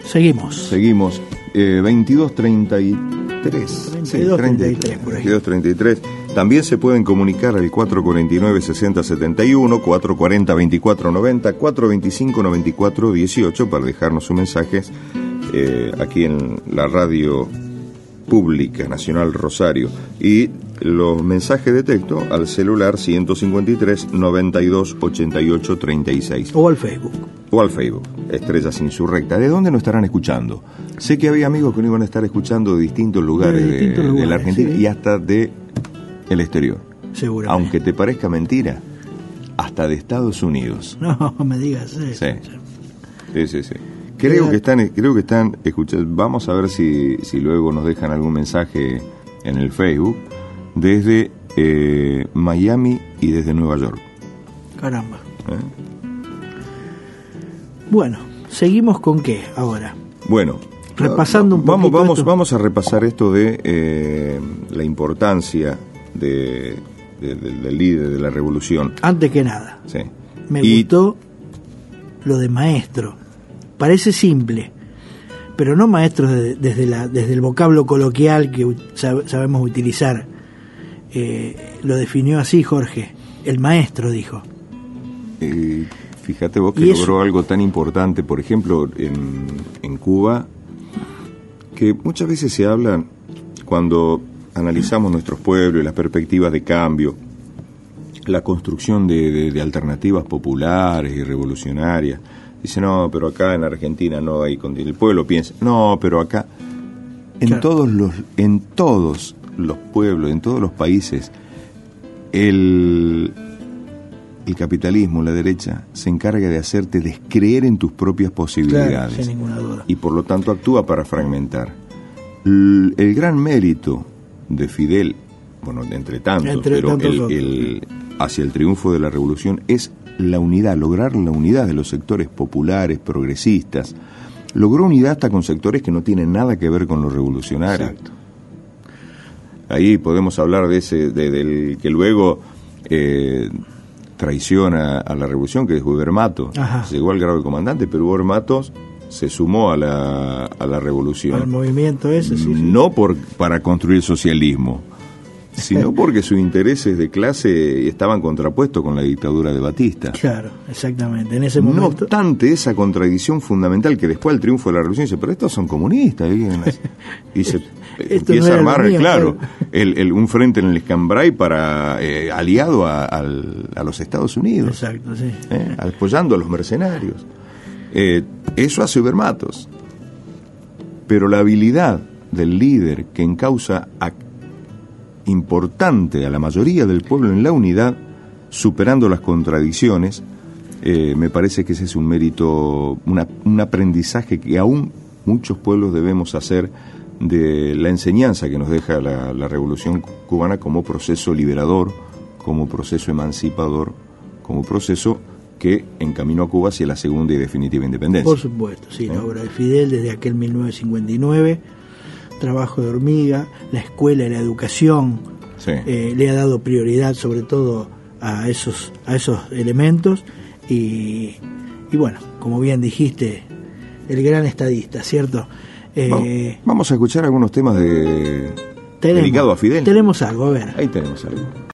Seguimos. 2233. 2233 por ahí. 2233. También se pueden comunicar al 449-6071, 440-2490, 425-9418 para dejarnos sus mensajes aquí en la radio pública Nacional Rosario. Y los mensajes de texto al celular 153-92-88-36. O al Facebook. Estrellas Insurrectas. ¿De dónde nos estarán escuchando? Sé que había amigos que nos iban a estar escuchando de distintos lugares de la Argentina, sí, y hasta de el exterior. Seguramente. Aunque te parezca mentira, hasta de Estados Unidos. No me digas eso. Sí. Creo que están escuchando. Vamos a ver si luego nos dejan algún mensaje en el Facebook desde Miami y desde Nueva York. Caramba. Bueno, ¿seguimos con qué ahora? Bueno, repasando un poquito vamos a repasar esto de la importancia del líder de la revolución. Antes que nada, sí, me gustó lo de maestro. Parece simple, pero no maestro desde el vocablo coloquial que sabemos utilizar. Lo definió así Jorge, el maestro, dijo. Fíjate vos que logró algo tan importante, por ejemplo, en Cuba, que muchas veces se habla, cuando analizamos nuestros pueblos y las perspectivas de cambio, la construcción de alternativas populares y revolucionarias. Dice, no, pero acá en Argentina no hay... El pueblo piensa, no, pero acá... En todos los pueblos, en todos los países, el capitalismo, la derecha, se encarga de hacerte descreer en tus propias posibilidades. Claro, sin ninguna duda. Y por lo tanto actúa para fragmentar. El gran mérito de Fidel, bueno, entre tantos, hacia el triunfo de la revolución es la unidad, lograr la unidad de los sectores populares, progresistas. Logró unidad hasta con sectores que no tienen nada que ver con los revolucionarios. Exacto. Ahí podemos hablar de del que luego traiciona a la revolución, que es Huber Matos. Llegó al grado de comandante, pero Huber Matos se sumó a la revolución. Al movimiento ese, sí. No para construir socialismo, sino porque sus intereses de clase estaban contrapuestos con la dictadura de Batista. Claro, exactamente. En ese momento... No obstante esa contradicción fundamental, que después del triunfo de la revolución dice, pero estos son comunistas, y se empieza a armar, claro, un frente en el Escambray para aliado a los Estados Unidos. Exacto, sí. Apoyando a los mercenarios. Eso hace Huber Matos. Pero la habilidad del líder que encausa importante a la mayoría del pueblo en la unidad, superando las contradicciones, me parece que ese es un mérito, un aprendizaje que aún muchos pueblos debemos hacer de la enseñanza que nos deja la Revolución Cubana como proceso liberador, como proceso emancipador, como proceso que encaminó a Cuba hacia la segunda y definitiva independencia. Por supuesto, sí, la obra de Fidel desde aquel 1959, trabajo de hormiga, la escuela y la educación, le ha dado prioridad sobre todo a esos elementos y bueno, como bien dijiste, el gran estadista, ¿cierto? Vamos a escuchar algunos temas dedicados a Fidel. Tenemos algo, a ver. Ahí tenemos algo.